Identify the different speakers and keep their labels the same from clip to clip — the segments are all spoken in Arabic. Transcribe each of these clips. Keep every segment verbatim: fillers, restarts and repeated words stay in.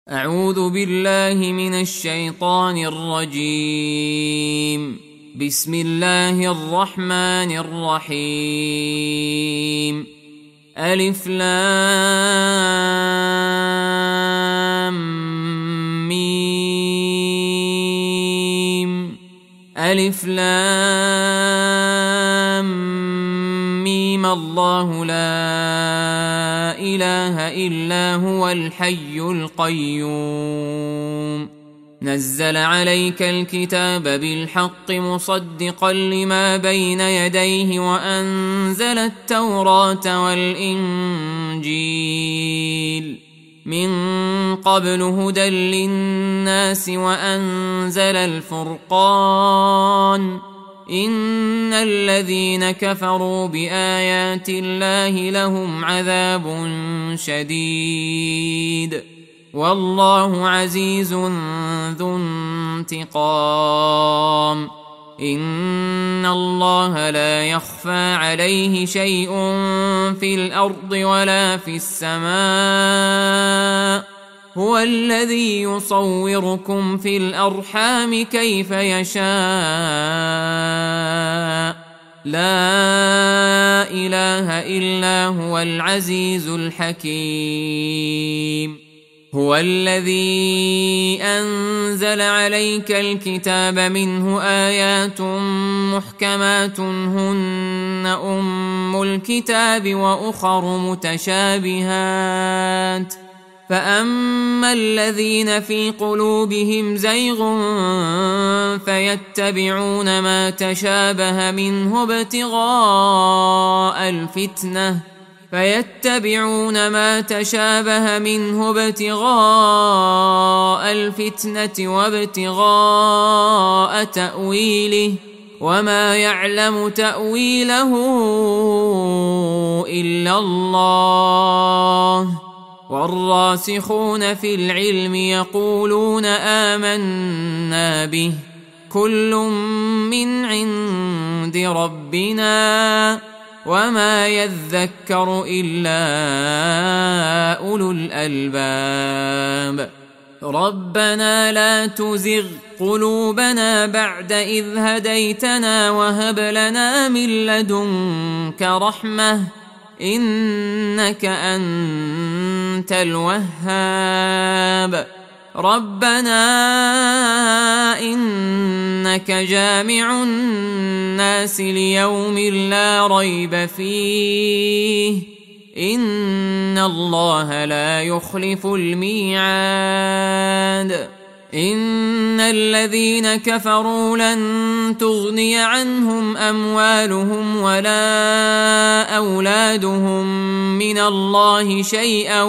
Speaker 1: أعوذ بالله من الشيطان الرجيم. بسم الله الرحمن الرحيم. ألف لام ميم ألف لام ميم الله لا إله إلا هو الحي القيوم نزل عليك الكتاب بالحق مصدقا لما بين يديه وأنزل التوراة والإنجيل من قبل هدى للناس وأنزل الفرقان إن الذين كفروا بآيات الله لهم عذاب شديد والله عزيز ذو انتقام إن الله لا يخفى عليه شيء في الأرض ولا في السماء هو الذي يصوركم في الأرحام كيف يشاء لا إله إلا هو العزيز الحكيم هو الذي أنزل عليك الكتاب منه آيات محكمات هن أم الكتاب وأخر متشابهات فأما الذين في قلوبهم زيغ فيتبعون ما تشابه منه ابتغاء الفتنة فيتبعون ما تشابه منه ابتغاء الفتنة وابتغاء تأويله وما يعلم تأويله إلا الله والراسخون في العلم يقولون آمنا به كل من عند ربنا وما يذكر إلا أولو الألباب ربنا لا تزغ قلوبنا بعد إذ هديتنا وهب لنا من لدنك رحمة إنك أنت الوهاب ربنا إنك جامع الناس ليوم لا ريب فيه إن الله لا يخلف الميعاد إن الذين كفروا لن تغني عنهم أموالهم ولا أولادهم من الله شيئا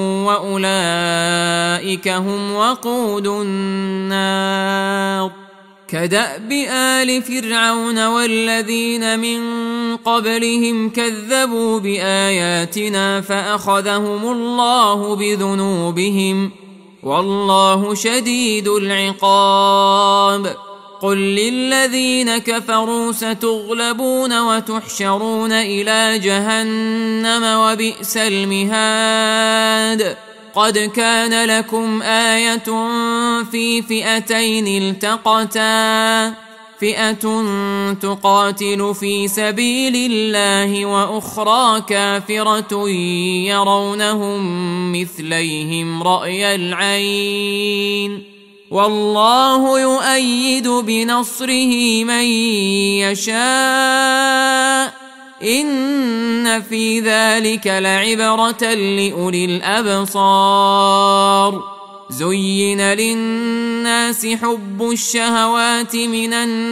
Speaker 1: وأولئك هم وقود النار كدأب آل فرعون والذين من قبلهم كذبوا بآياتنا فأخذهم الله بذنوبهم والله شديد العقاب قل للذين كفروا ستغلبون وتحشرون إلى جهنم وبئس المهاد قد كان لكم آية في فئتين التقتا فئة تقاتل في سبيل الله وأخرى كافرة يرونهم مثليهم رأي العين والله يؤيد بنصره من يشاء إن في ذلك لعبرة لأولي الأبصار زين للناس حب الشهوات من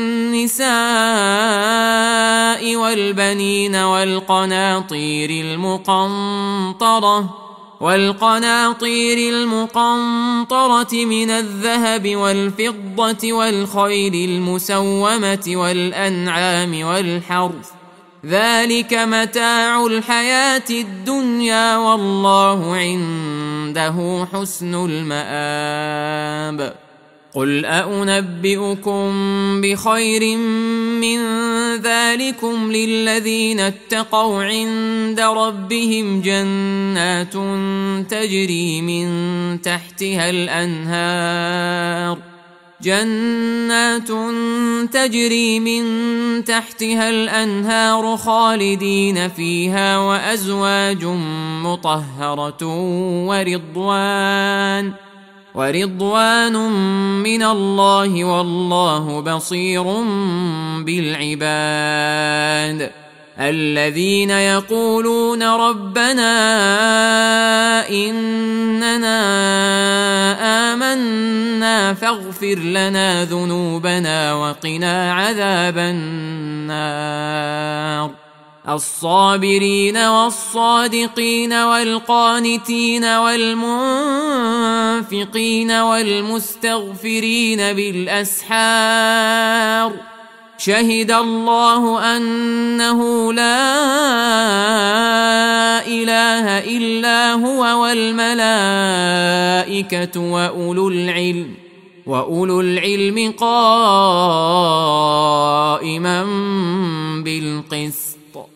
Speaker 1: النساء والبنين والقناطير المقنطرة والقناطير المقنطرة من الذهب والفضة والخيل المسومة والأنعام والحرث ذلك متاع الحياة الدنيا والله عنده حسن المآب قل أنبئكم بخير من ذلكم للذين اتقوا عند ربهم جنات تجري من تحتها الأنهار جنات تجري من تحتها الأنهار خالدين فيها وأزواج مطهرة ورضوان ورضوان من الله والله بصير بالعباد الذين يقولون ربنا إننا آمنا فاغفر لنا ذنوبنا وقنا عذاب النار الصابرين والصادقين والقانتين والمنفقين والمستغفرين بالأسحار شهد الله أنه لا إله إلا هو والملائكة وأولو العلم وأولو العلم قائما بالقسط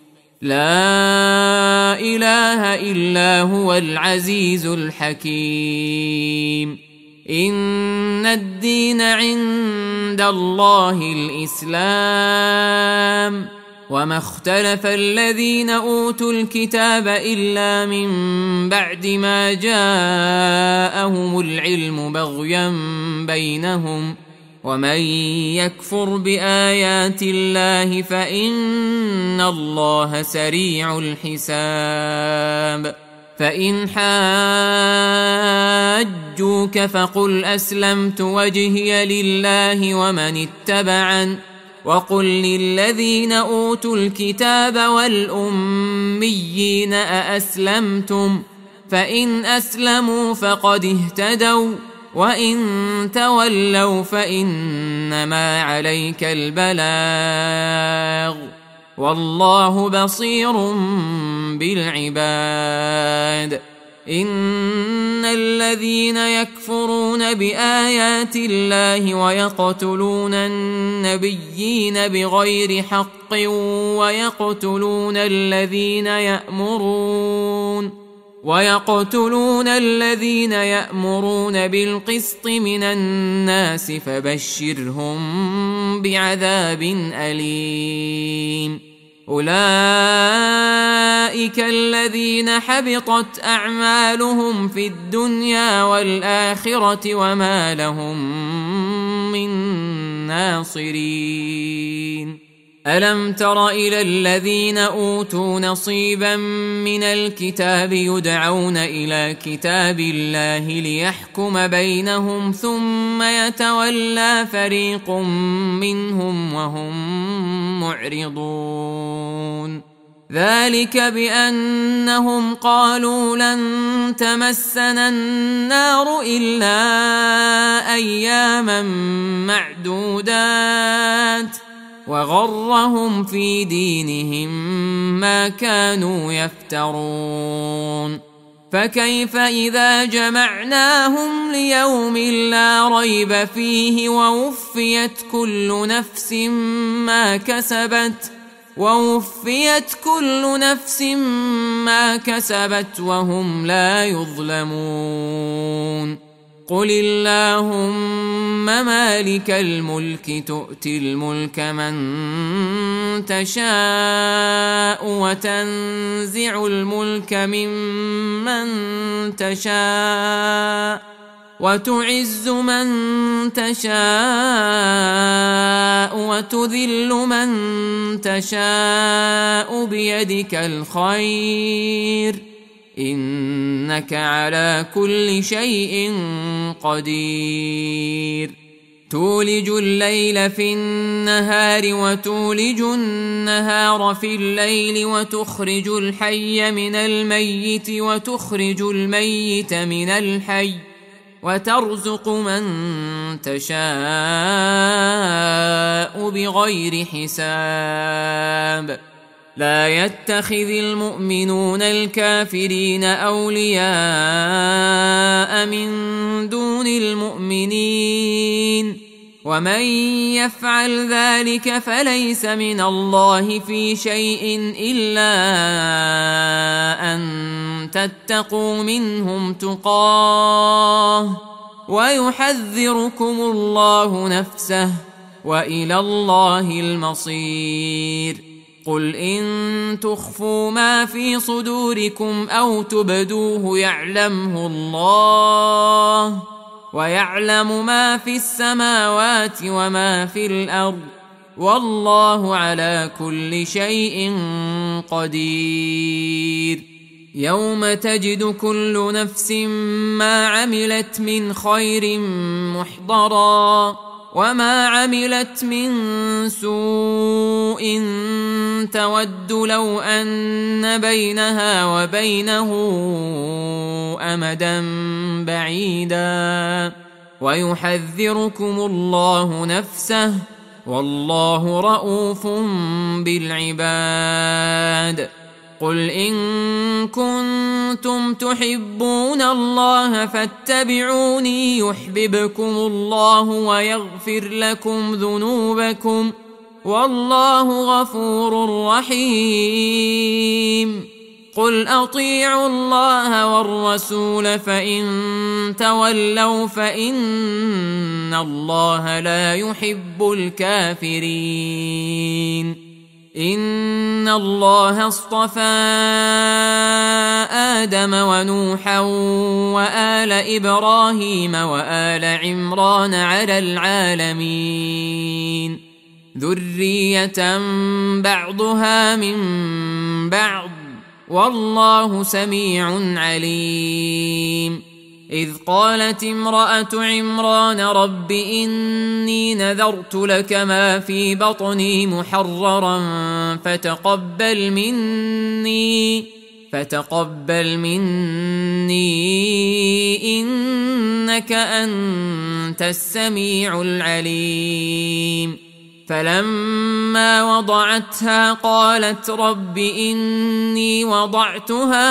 Speaker 1: لا إله إلا هو العزيز الحكيم إن الدين عند الله الإسلام وما اختلف الذين أوتوا الكتاب إلا من بعد ما جاءهم العلم بغيا بينهم ومن يكفر بآيات الله فإن الله سريع الحساب فإن حاجوك فقل أسلمت وجهي لله ومن اتبعن وقل للذين أوتوا الكتاب والأميين أأسلمتم فإن أسلموا فقد اهتدوا وإن تولوا فإنما عليك البلاغ والله بصير بالعباد إن الذين يكفرون بآيات الله ويقتلون النبيين بغير حق ويقتلون الذين يأمرون ويقتلون الذين يأمرون بالقسط من الناس فبشرهم بعذاب أليم أولئك الذين حبطت أعمالهم في الدنيا والآخرة وما لهم من ناصرين ألم تر إلى الذين أوتوا نصيبا من الكتاب يدعون إلى كتاب الله ليحكم بينهم ثم يتولى فريق منهم وهم معرضون ذلك بأنهم قالوا لن تمسنا النار إلا أياما معدودات وغرهم في دينهم ما كانوا يفترون فكيف إذا جمعناهم ليوم لا ريب فيه ووفيت كل نفس ما كسبت ووفيت كل نفس ما كسبت وهم لا يظلمون قل اللهم مالك الملك تؤتي الملك من تشاء وتنزع الملك ممن تشاء وتعز من تشاء وتذل من تشاء بيدك الخير إنك على كل شيء قدير تولج الليل في النهار وتولج النهار في الليل وتخرج الحي من الميت وتخرج الميت من الحي وترزق من تشاء بغير حساب لا يتخذ المؤمنون الكافرين أولياء من دون المؤمنين ومن يفعل ذلك فليس من الله في شيء إلا أن تتقوا منهم تقاه ويحذركم الله نفسه وإلى الله المصير. قل إن تخفوا ما في صدوركم أو تبدوه يعلمه الله ويعلم ما في السماوات وما في الأرض والله على كل شيء قدير. يوم تجد كل نفس ما عملت من خير محضرا وما عملت من سوء تود لو أن بينها وبينه أمدا بعيدا ويحذركم الله نفسه والله رؤوف بالعباد. قل إن كنتم تحبون الله فاتبعوني يحببكم الله ويغفر لكم ذنوبكم والله غفور رحيم. قل أطيعوا الله والرسول فإن تولوا فإن الله لا يحب الكافرين. إن الله اصطفى آدم ونوحا وآل إبراهيم وآل عمران على العالمين ذرية بعضها من بعض والله سميع عليم. إذ قالت امرأة عمران رب إني نذرت لك ما في بطني محررا فتقبل مني فتقبل مني إنك أنت السميع العليم. فلما وضعتها قالت رب إني وضعتها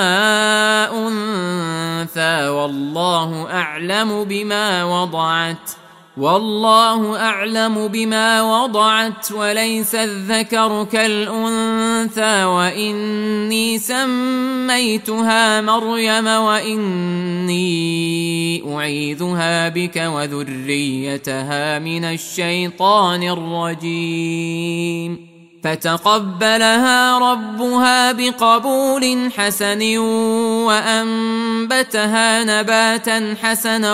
Speaker 1: أنثى والله أعلم بما وضعت والله أعلم بما وضعت وليس الذكر كالأنثى وإني سميتها مريم وإني أعيذها بك وذريتها من الشيطان الرجيم. فتقبلها ربها بقبول حسن وأنبتها نباتا حسنا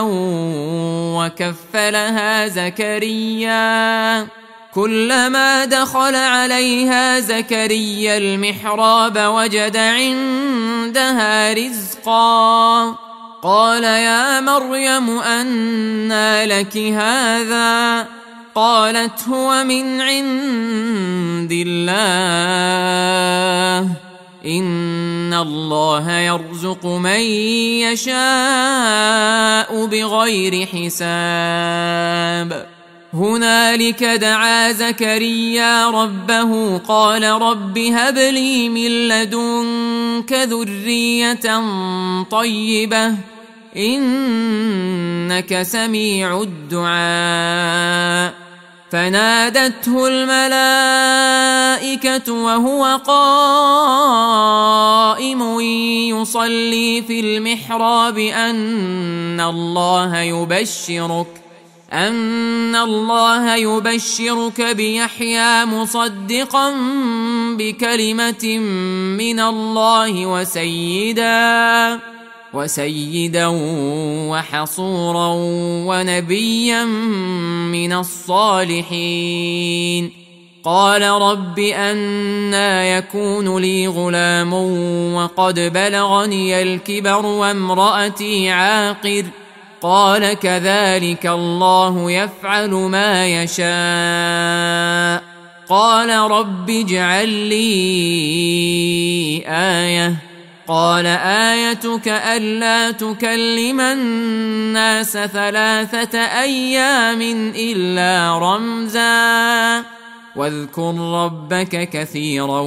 Speaker 1: وكفلها زكريا كلما دخل عليها زكريا المحراب وجد عندها رزقا قال يا مريم أنى لك هذا قالت هو من عند الله إن الله يرزق من يشاء بغير حساب. هنالك دعا زكريا ربه قال رب هب لي من لدنك ذرية طيبة إنك سميع الدعاء. فنادته الملائكة وهو قائم يصلي في المحراب أن الله يبشرك أن الله يبشرك بيحيى مصدقا بكلمة من الله وسيدا وسيدا وحصورا ونبيا من الصالحين. قال رب أنى يكون لي غلام وقد بلغني الكبر وامرأتي عاقر قال كذلك الله يفعل ما يشاء. قال رب اجعل لي آية قال آيتك ألا تكلم الناس ثلاثة أيام إلا رمزا واذكر ربك كثيرا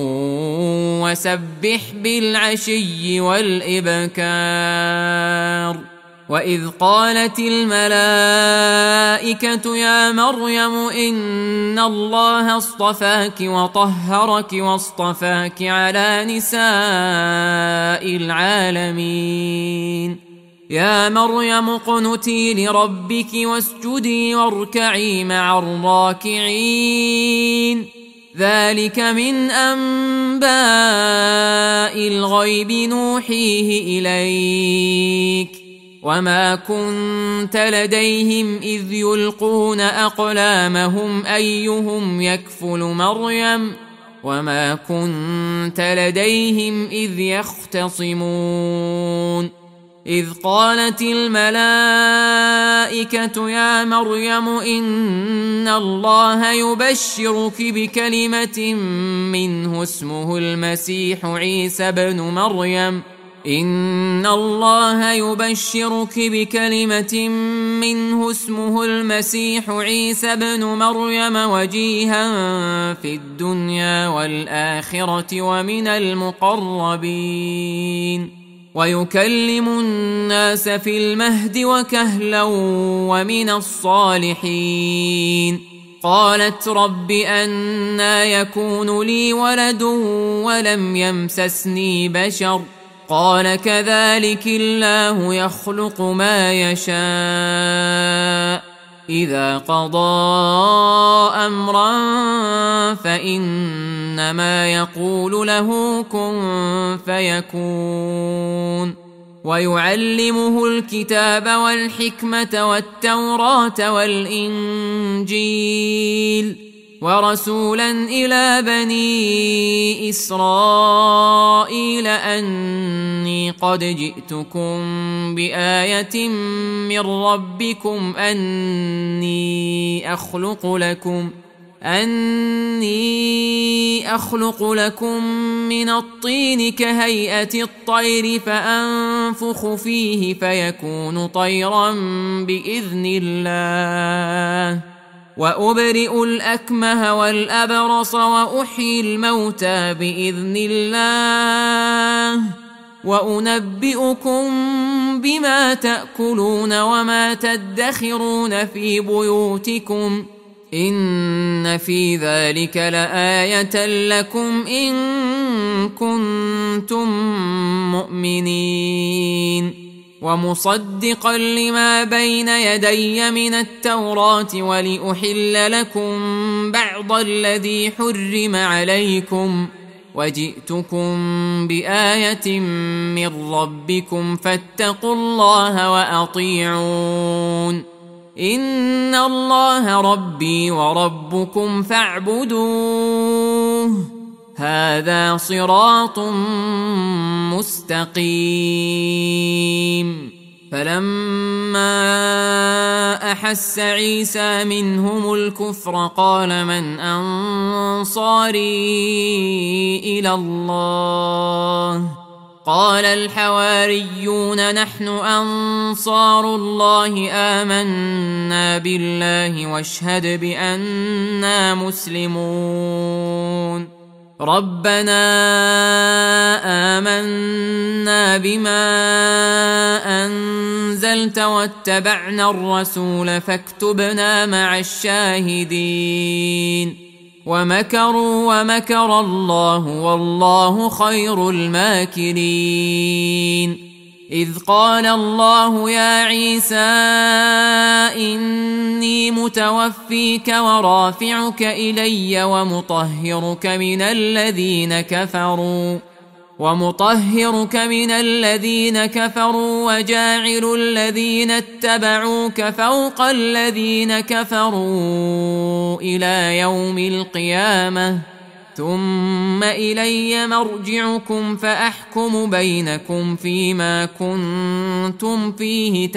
Speaker 1: وسبح بالعشي والإبكار. وإذ قالت الملائكة يا مريم إن الله اصطفاك وطهرك واصطفاك على نساء العالمين يا مريم اقنتي لربك واسجدي واركعي مع الراكعين ذلك من أنباء الغيب نوحيه إليك وما كنت لديهم إذ يلقون أقلامهم أيهم يكفل مريم وما كنت لديهم إذ يختصمون إذ قالت الملائكة يا مريم إن الله يبشرك بكلمة منه اسمه المسيح عيسى بن مريم إن الله يبشرك بكلمة منه اسمه المسيح عيسى بن مريم وجيها في الدنيا والآخرة ومن المقربين ويكلم الناس في المهد وكهلا ومن الصالحين قالت رب أنى يكون لي ولد ولم يمسسني بشر قال كذلك الله يخلق ما يشاء إذا قضى أمرا فإنما يقول له كن فيكون ويعلمه الكتاب والحكمة والتوراة والإنجيل ورسولا إلى بني إسرائيل أني قد جئتكم بآية من ربكم أني أخلق لكم أني أخلق لكم من الطين كهيئة الطير فأنفخ فيه فيكون طيرا بإذن الله وأبرئ الأكمه والأبرص وأحيي الموتى بإذن الله وأنبئكم بما تأكلون وما تدخرون في بيوتكم إن في ذلك لآية لكم إن كنتم مؤمنين ومصدقا لما بين يدي من التوراة ولأحل لكم بعض الذي حرم عليكم وجئتكم بآية من ربكم فاتقوا الله وأطيعون إن الله ربي وربكم فاعبدوه هذا صراط مستقيم فلما أحس عيسى منهم الكفر قال من أنصاري إلى الله قال الحواريون نحن أنصار الله آمنا بالله واشهد بأننا مسلمون ربنا آمنا بما أنزلت واتبعنا الرسول فاكتبنا مع الشاهدين ومكروا ومكر الله والله خير الماكرين إذ قال الله يا عيسى إني متوفيك ورافعك إلي ومطهرك من الذين كفروا ومطهرك من الذين كفروا وجاعل الذين اتبعوك فوق الذين كفروا إلى يوم القيامة ثم إلي مرجعكم فأحكم بينكم فيما كنتم فيه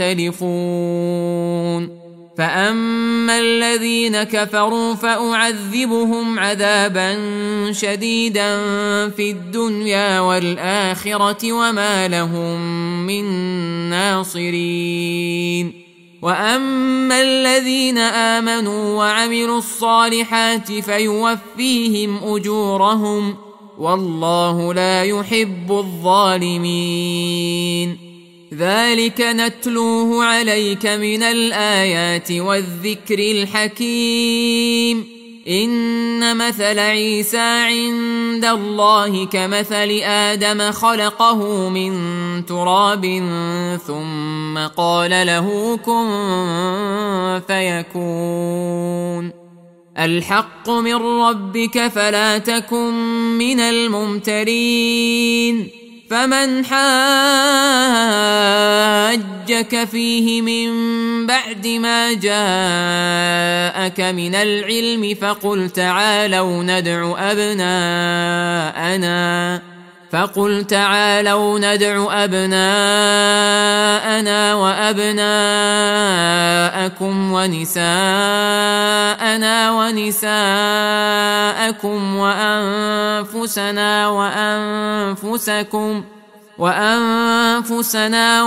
Speaker 1: تختلفون فأما الذين كفروا فأعذبهم عذابا شديدا في الدنيا والآخرة وما لهم من ناصرين وأما الذين آمنوا وعملوا الصالحات فيوفيهم أجورهم والله لا يحب الظالمين ذلك نتلوه عليك من الآيات والذكر الحكيم. إن مثل عيسى عند الله كمثل آدم خلقه من تراب ثم قال له كن فيكون. الحق من ربك فلا تكن من الممترين. فمن حاجك فيه من بعد ما جاءك من العلم فقل تعالوا ندع أبناءنا فقل تعالوا ندع أبناءنا وأبناءكم ونساءنا ونساءكم وأنفسنا وأنفسكم وأنفسنا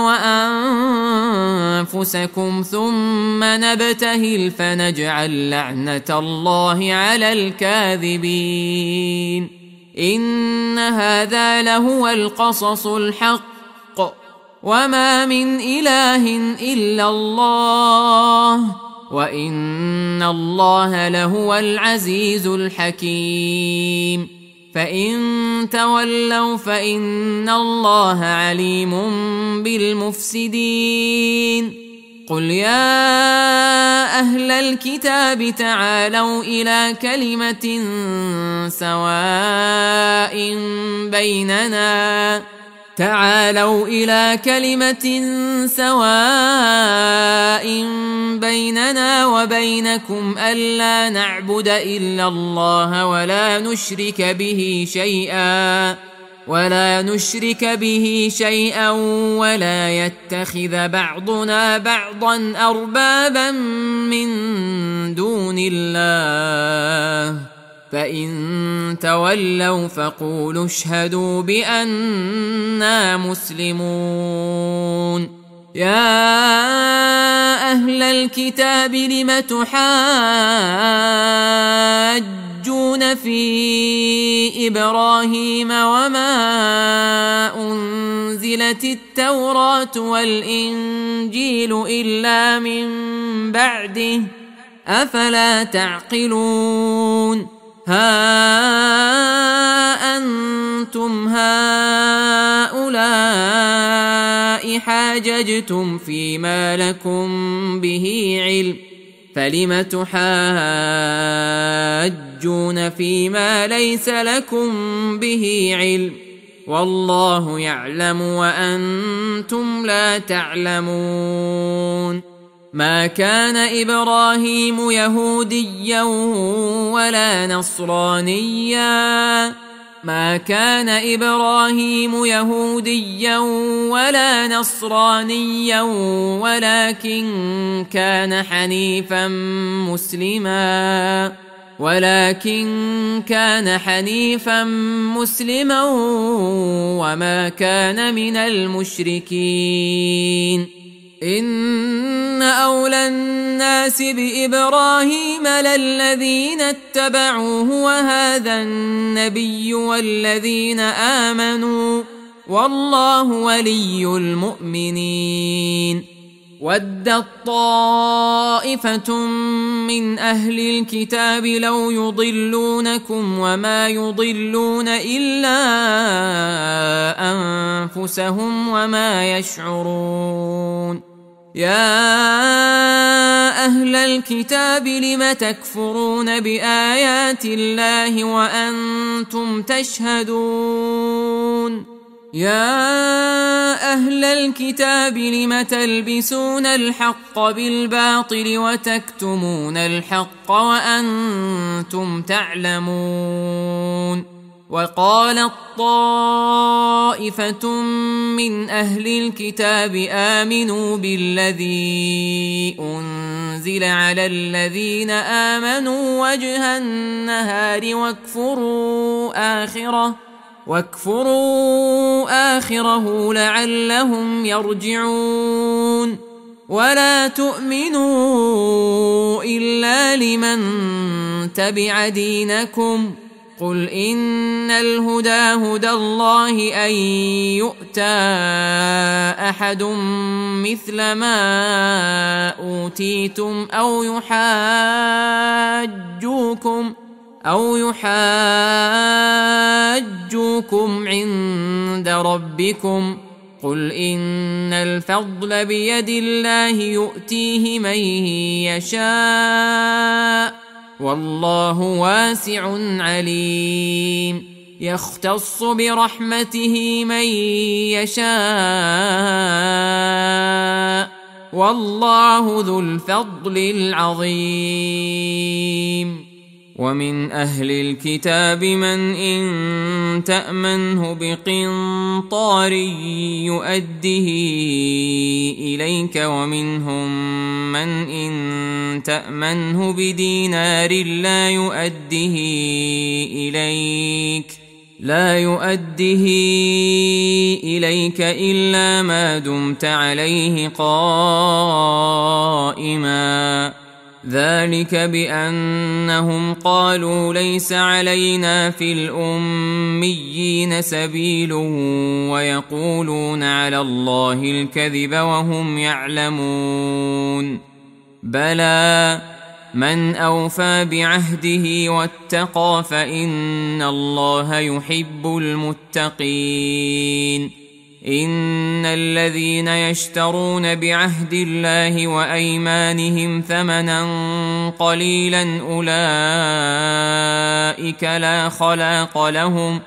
Speaker 1: وأنفسكم ثم نبتهل فنجعل لعنة الله على الكاذبين. إن هذا لهو القصص الحق وما من إله إلا الله وإن الله لهو العزيز الحكيم. فإن تولوا فإن الله عليم بالمفسدين. قل يا أهل الكتاب تعالوا إلى كلمة سواء بيننا تعالوا إلى كلمة سواء بيننا وبينكم ألا نعبد إلا الله ولا نشرك به شيئا ولا نشرك به شيئا ولا يتخذ بعضنا بعضا أربابا من دون الله. فإن تولوا فقولوا اشهدوا بأننا مسلمون. يا أهل الكتاب لم تحاجون في إبراهيم وما أنزلت التوراة والإنجيل إلا من بعده أفلا تعقلون. ها أنتم هؤلاء حاججتم فيما لكم به علم فلم تحاجون فيما ليس لكم به علم والله يعلم وأنتم لا تعلمون. ما كان إبراهيم يهوديا ولا نصرانيا ما كان إبراهيم يهوديا ولا نصرانيا ولكن كان حنيفا مسلما ولكن كان حنيفا مسلما وما كان من المشركين. إن أولى الناس بإبراهيم للذين اتبعوه وهذا النبي والذين آمنوا والله ولي المؤمنين. ودت طائفة من أهل الكتاب لو يضلونكم وما يضلون إلا أنفسهم وما يشعرون. يا أهل الكتاب لم تكفرون بآيات الله وأنتم تشهدون. يا أهل الكتاب لم تلبسون الحق بالباطل وتكتمون الحق وأنتم تعلمون. وقالت طائفة من أهل الكتاب آمنوا بالذي أنزل على الذين آمنوا وجه النهار واكفروا آخره واكفروا آخره لعلهم يرجعون. ولا تؤمنوا إلا لمن تبع دينكم قل إن الهدى هدى الله أن يؤتى أحد مثل ما أوتيتم أو يحاجوكم أو يحاجوكم عند ربكم قل إن الفضل بيد الله يؤتيه من يشاء والله واسع عليم يختص برحمته من يشاء والله ذو الفضل العظيم ومن أهل الكتاب من إن تأمنه بقنطار يؤده إليك ومنهم من إن تأمنه بدينار لا يؤده إليك لا يؤده إليك إلا ما دمت عليه قائما ذلك بأنهم قالوا ليس علينا في الأميين سبيل ويقولون على الله الكذب وهم يعلمون بلى من أوفى بعهده واتقى فإن الله يحب المتقين إن الذين يشترون بعهد الله وأيمانهم ثمنا قليلا أولئك لا خلاق لهم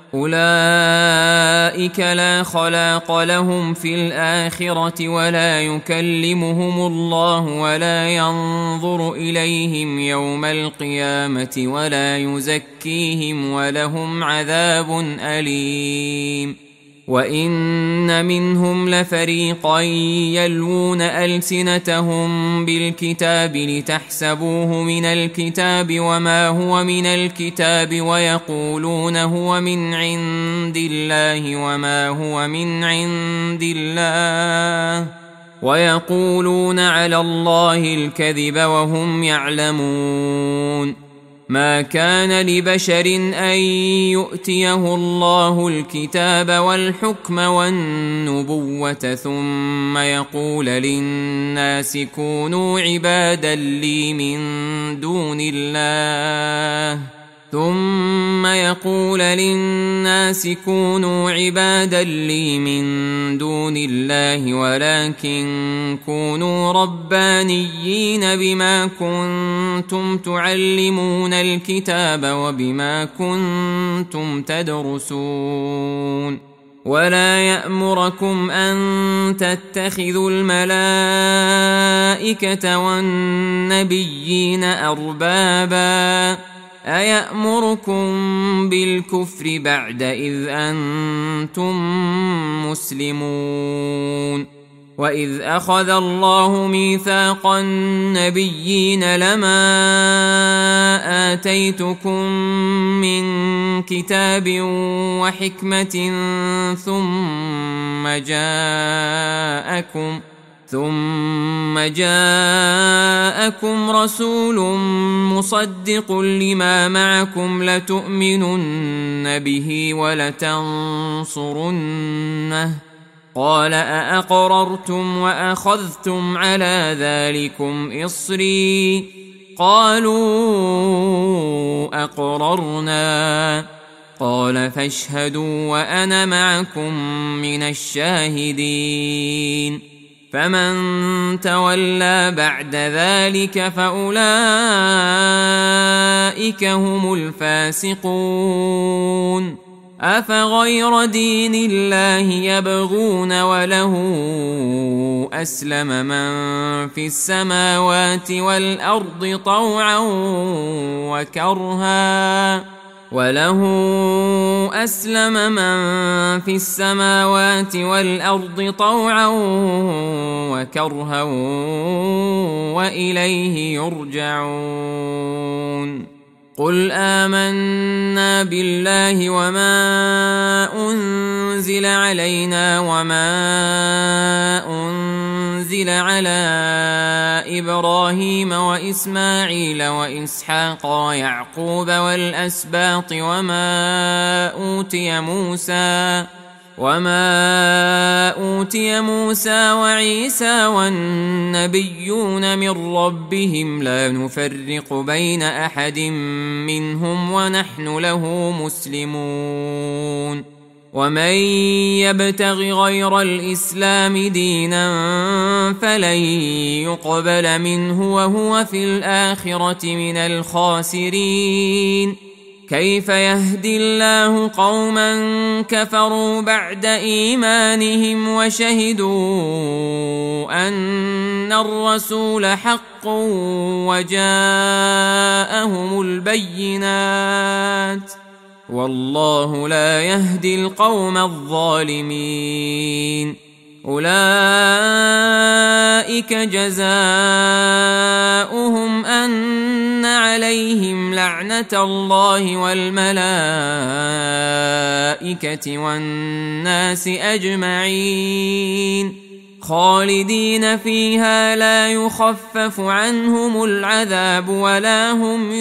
Speaker 1: أولئك لا خلاق لهم في الآخرة ولا يكلمهم الله ولا ينظر إليهم يوم القيامة ولا يزكيهم ولهم عذاب أليم وإن منهم لفريقا يلوون ألسنتهم بالكتاب لتحسبوه من الكتاب وما هو من الكتاب ويقولون هو من عند الله وما هو من عند الله ويقولون على الله الكذب وهم يعلمون ما كان لبشر أن يؤتيه الله الكتاب والحكم والنبوة ثم يقول للناس كونوا عبادا لي من دون الله ثم يقول للناس كونوا عبادا لي من دون الله ولكن كونوا ربانيين بما كنتم تعلمون الكتاب وبما كنتم تدرسون ولا يأمركم أن تتخذوا الملائكة والنبيين أربابا أيأمركم بالكفر بعد إذ أنتم مسلمون وإذ أخذ الله ميثاق النبيين لما آتيتكم من كتاب وحكمة ثم جاءكم ثم جاءكم رسول مصدق لما معكم لتؤمنن به ولتنصرنه قال أأقررتم وأخذتم على ذلكم إصري قالوا أقررنا قال فاشهدوا وأنا معكم من الشاهدين فمن تولى بعد ذلك فأولئك هم الفاسقون أفغير دين الله يبغون وله أسلم من في السماوات والأرض طوعا وكرها وله أسلم من في السماوات والأرض طوعا وكرها وإليه يرجعون قل آمنا بالله وما أنزل علينا وما أنزل أنزل على إبراهيم وإسماعيل وإسحاق ويعقوب والأسباط وما أوتي موسى وما أوتي موسى وعيسى والنبيون من ربهم لا نفرق بين أحد منهم ونحن له مسلمون ومن يبتغ غير الإسلام دينا فلن يقبل منه وهو في الآخرة من الخاسرين كيف يهدي الله قوما كفروا بعد إيمانهم وشهدوا أن الرسول حق وجاءهم البينات والله لا يهدي القوم الظالمين أولئك جزاؤهم أن عليهم لعنة الله والملائكة والناس أجمعين خالدين فيها لا يخفف عنهم العذاب ولا هم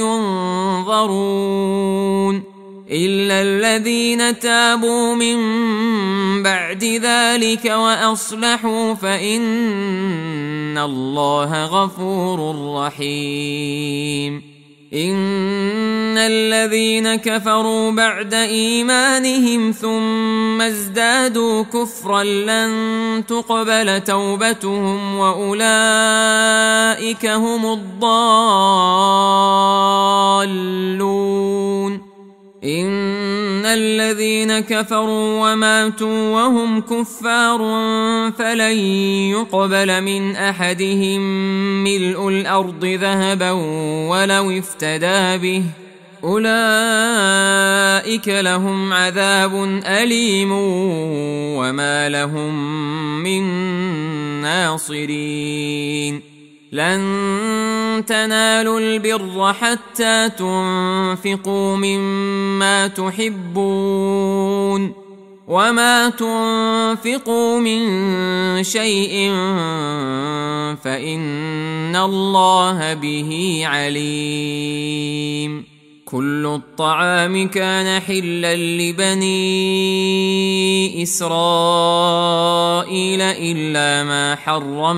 Speaker 1: ينظرون إلا الذين تابوا من بعد ذلك وأصلحوا فإن الله غفور رحيم إن الذين كفروا بعد إيمانهم ثم ازدادوا كفرا لن تقبل توبتهم وأولئك هم الضالون إن الذين كفروا وماتوا وهم كفار فلن يقبل من أحدهم ملء الأرض ذهبا ولو افتدى به أولئك لهم عذاب أليم وما لهم من ناصرين لن تنالوا البر حتى تنفقوا مما تحبون وما تنفقوا من شيء فإن الله به عليم كل الطعام كان حلا لبني إسرائيل إلا ما حرم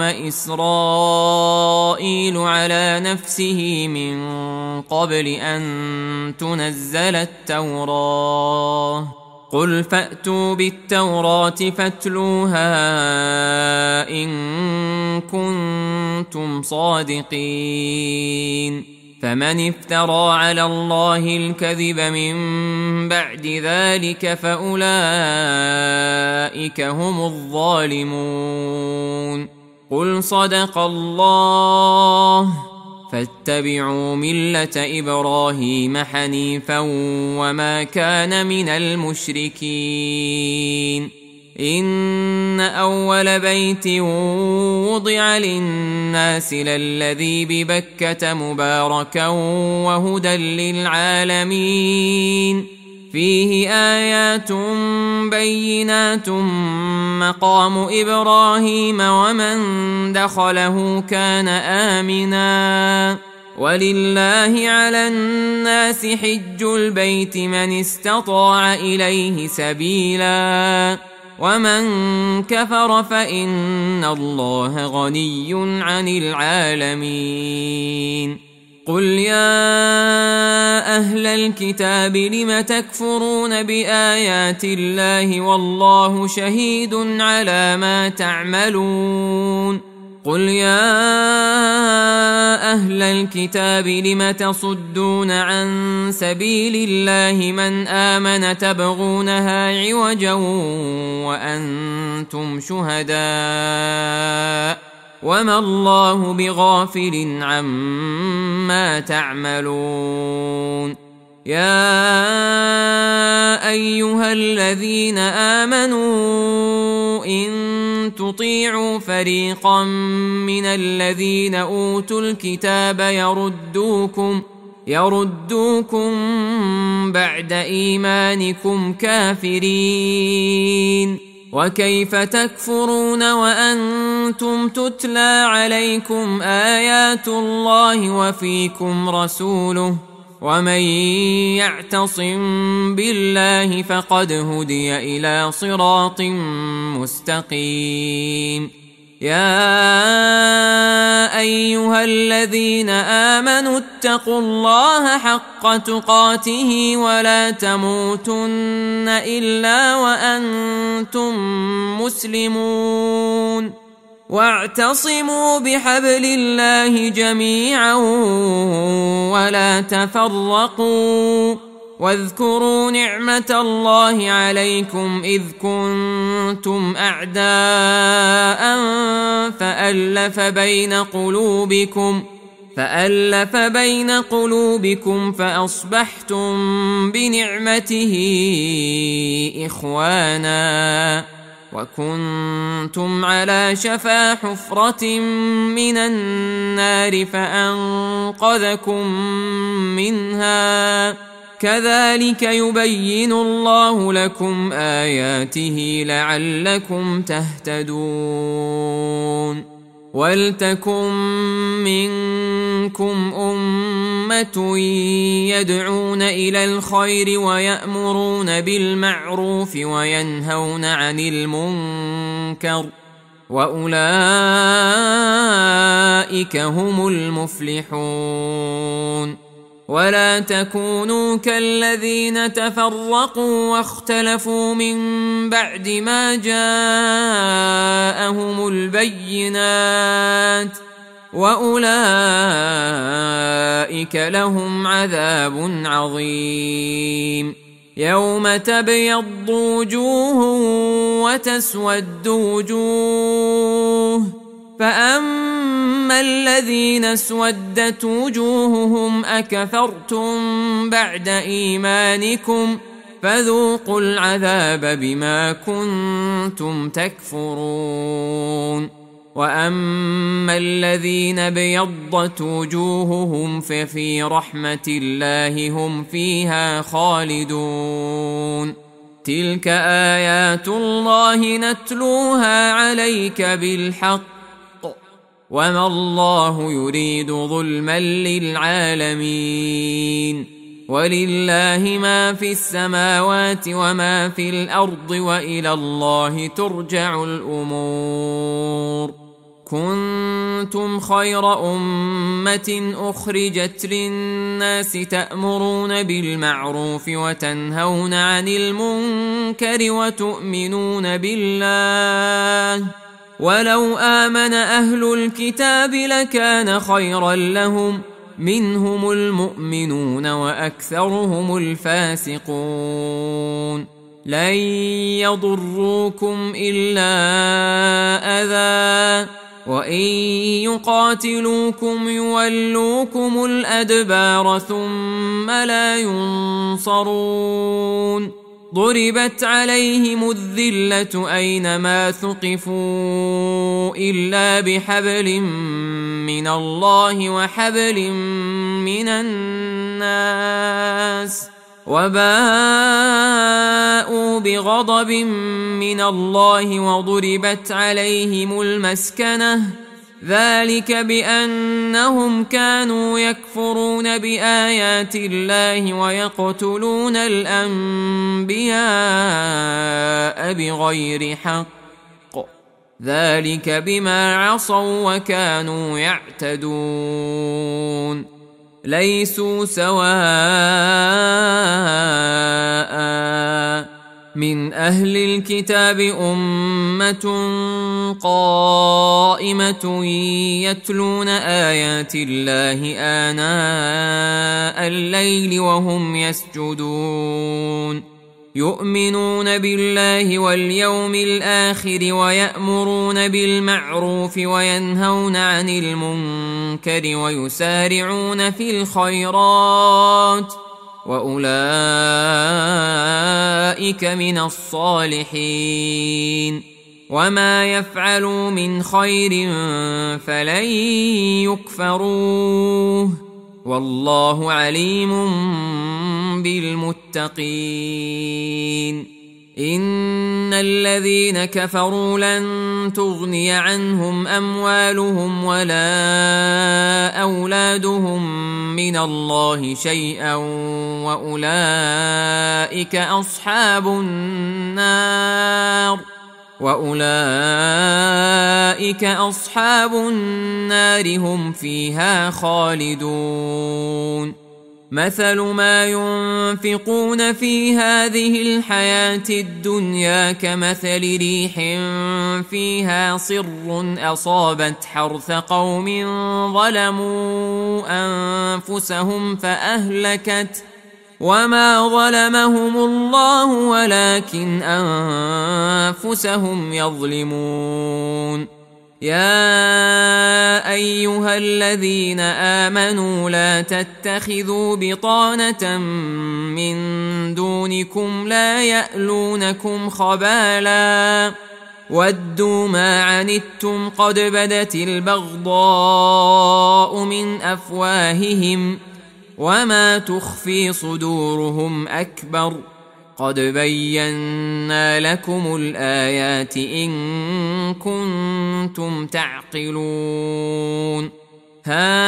Speaker 1: إسرائيل على نفسه من قبل أن تنزل التوراة قل فأتوا بالتوراة فاتلوها إن كنتم صادقين فمن افترى على الله الكذب من بعد ذلك فأولئك هم الظالمون قل صدق الله فاتبعوا ملة إبراهيم حنيفا وما كان من المشركين إن أول بيت وضع للناس للذي ببكة مباركا وهدى للعالمين فيه آيات بينات مقام إبراهيم ومن دخله كان آمنا ولله على الناس حج البيت من استطاع إليه سبيلا ومن كفر فإن الله غني عن العالمين قل يا أهل الكتاب لم تكفرون بآيات الله والله شهيد على ما تعملون قل يا أهل الكتاب لم تصدون عن سبيل الله من آمن تبغونها عوجا وأنتم شهداء وما الله بغافل عما تعملون يا أيها الذين آمنوا إن تطيعوا فريقا من الذين أوتوا الكتاب يردوكم يردوكم بعد إيمانكم كافرين وكيف تكفرون وأنتم وأنتم تتلى عليكم آيات الله وفيكم رسوله ومن يعتصم بالله فقد هدي إلى صراط مستقيم. يا أيها الذين آمنوا اتقوا الله حق تقاته ولا تموتن إلا وأنتم مسلمون واعتصموا بحبل الله جميعا ولا تفرقوا واذكروا نعمة الله عليكم إذ كنتم أعداء فألف بين قلوبكم فألف بين قلوبكم فأصبحتم بنعمته إخوانا وكنتم على شفا حفرة من النار فأنقذكم منها كذلك يبين الله لكم آياته لعلكم تهتدون. ولتكن منكم أمة يدعون إلى الخير ويأمرون بالمعروف وينهون عن المنكر وأولئك هم المفلحون. ولا تكونوا كالذين تفرقوا واختلفوا من بعد ما جاءهم البينات وأولئك لهم عذاب عظيم. يوم تبيض وجوه وتسود وجوه فأما الذين اسودت وجوههم أكفرتم بعد إيمانكم فذوقوا العذاب بما كنتم تكفرون. وأما الذين ابيضت وجوههم ففي رحمة الله هم فيها خالدون. تلك آيات الله نتلوها عليك بالحق وما الله يريد ظلما للعالمين. ولله ما في السماوات وما في الأرض وإلى الله ترجع الأمور. كنتم خير أمة أخرجت للناس تأمرون بالمعروف وتنهون عن المنكر وتؤمنون بالله ولو آمن أهل الكتاب لكان خيرا لهم منهم المؤمنون وأكثرهم الفاسقون. لن يضروكم إلا أذى وإن يقاتلوكم يولوكم الأدبار ثم لا ينصرون. ضربت عليهم الذلة أينما ثقفوا إلا بحبل من الله وحبل من الناس وباءوا بغضب من الله وضربت عليهم المسكنة ذلك بأنهم كانوا يكفرون بآيات الله ويقتلون الأنبياء بغير حق ذلك بما عصوا وكانوا يعتدون. ليسوا سواء من أهل الكتاب أمة قائمة يتلون آيات الله آناء الليل وهم يسجدون يؤمنون بالله واليوم الآخر ويأمرون بالمعروف وينهون عن المنكر ويسارعون في الخيرات وأولئك من الصالحين. وما يفعلوا من خير فلن يكفروه والله عليم بالمتقين. إن الذين كفروا لن تغني عنهم أموالهم ولا أولادهم من الله شيئا وأولئك أصحاب النار وأولئك أصحاب النار هم فيها خالدون مثل ما ينفقون في هذه الحياة الدنيا كمثل ريح فيها صر أصابت حرث قوم ظلموا أنفسهم فأهلكت وما ظلمهم الله ولكن أنفسهم يظلمون يا أيها الذين آمنوا لا تتخذوا بطانة من دونكم لا يألونكم خبالا ودوا ما عنتم قد بدت البغضاء من أفواههم وما تخفي صدورهم أكبر قد بينا لكم الآيات إن كنتم تعقلون ها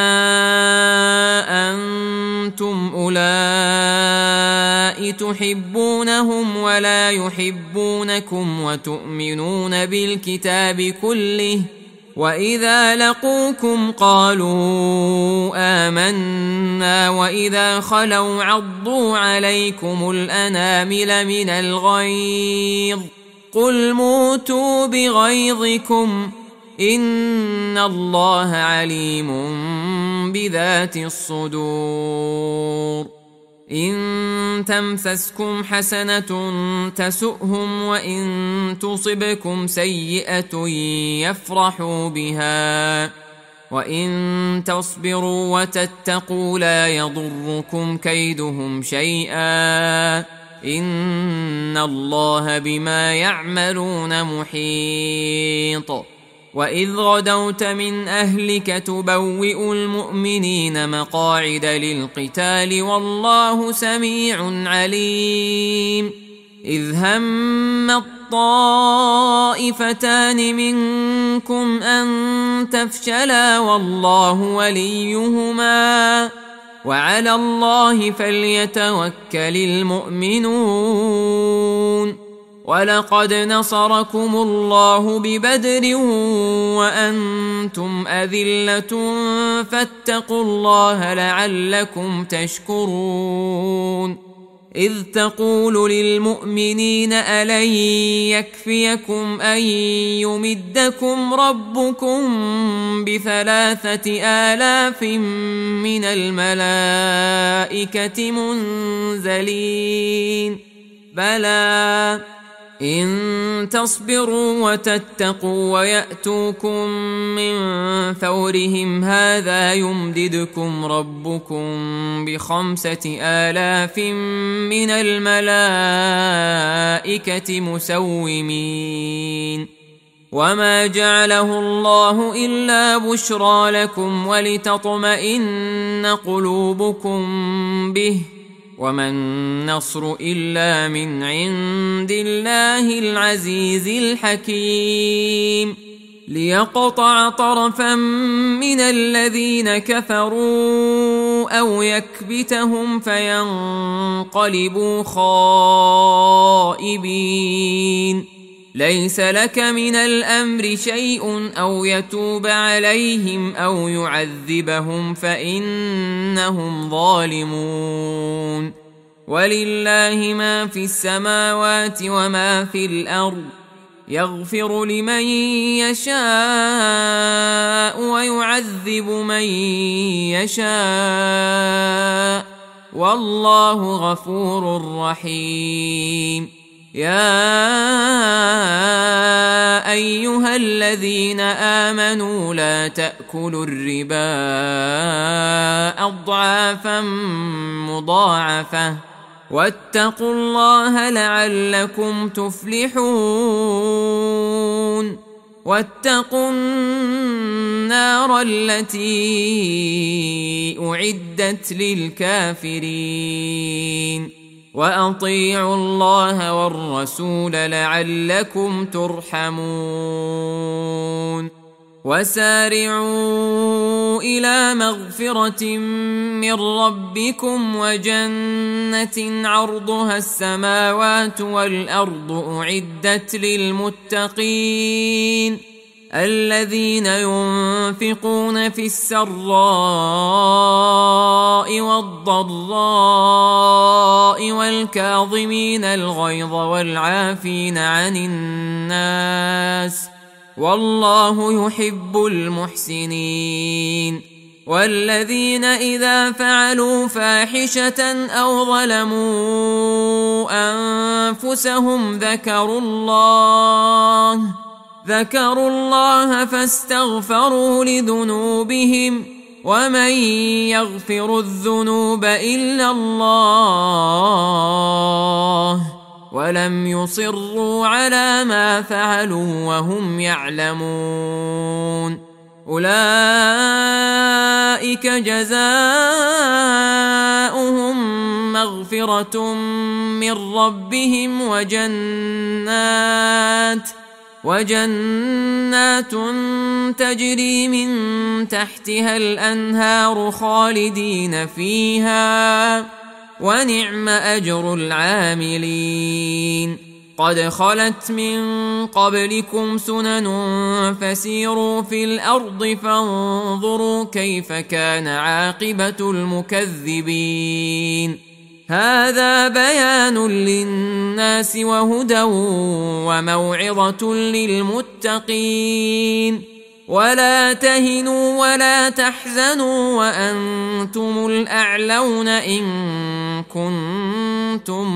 Speaker 1: أنتم أولئك تحبونهم ولا يحبونكم وتؤمنون بالكتاب كله وإذا لقوكم قالوا آمنا وإذا خلوا عضوا عليكم الأنامل من الغيظ قل موتوا بغيظكم إن الله عليم بذات الصدور إن تمسسكم حسنة تسؤهم وإن تصبكم سيئة يفرحوا بها وإن تصبروا وتتقوا لا يضركم كيدهم شيئا إن الله بما يعملون محيط وإذ غدوت من أهلك تبوئ المؤمنين مقاعد للقتال والله سميع عليم إذ هم الطائفتان منكم أن تفشلا والله وليهما وعلى الله فليتوكل المؤمنون ولقد نصركم الله ببدر وأنتم أذلة فاتقوا الله لعلكم تشكرون إذ تقول للمؤمنين ألن يكفيكم أن يمدكم ربكم بثلاثة آلاف من الملائكة منزلين بلى إن تصبروا وتتقوا ويأتوكم من فورهم هذا يمددكم ربكم بخمسة آلاف من الملائكة مسومين وما جعله الله إلا بشرى لكم ولتطمئن قلوبكم به وما النصر إلا من عند الله العزيز الحكيم ليقطع طرفا من الذين كفروا أو يكبتهم فينقلبوا خائبين ليس لك من الأمر شيء أو يتوب عليهم أو يعذبهم فإنهم ظالمون ولله ما في السماوات وما في الأرض يغفر لمن يشاء ويعذب من يشاء والله غفور رحيم يا أيها الذين آمنوا لا تأكلوا الربا أضعافا مضاعفة واتقوا الله لعلكم تفلحون واتقوا النار التي أعدت للكافرين وأطيعوا الله والرسول لعلكم ترحمون وسارعوا إلى مغفرة من ربكم وجنة عرضها السماوات والأرض أعدت للمتقين الذين ينفقون في السراء والضراء والكاظمين الغيظ والعافين عن الناس والله يحب المحسنين والذين إذا فعلوا فاحشة أو ظلموا أنفسهم ذكروا الله ذكروا الله فاستغفروا لذنوبهم ومن يغفر الذنوب إلا الله ولم يصروا على ما فعلوا وهم يعلمون أولئك جزاؤهم مغفرة من ربهم وجنات وجنات تجري من تحتها الأنهار خالدين فيها ونعم أجر العاملين قد خلت من قبلكم سنن فسيروا في الأرض فانظروا كيف كان عاقبة المكذبين هذا بيان للناس وهدى وموعظة للمتقين ولا تهنوا ولا تحزنوا وأنتم الأعلون إن كنتم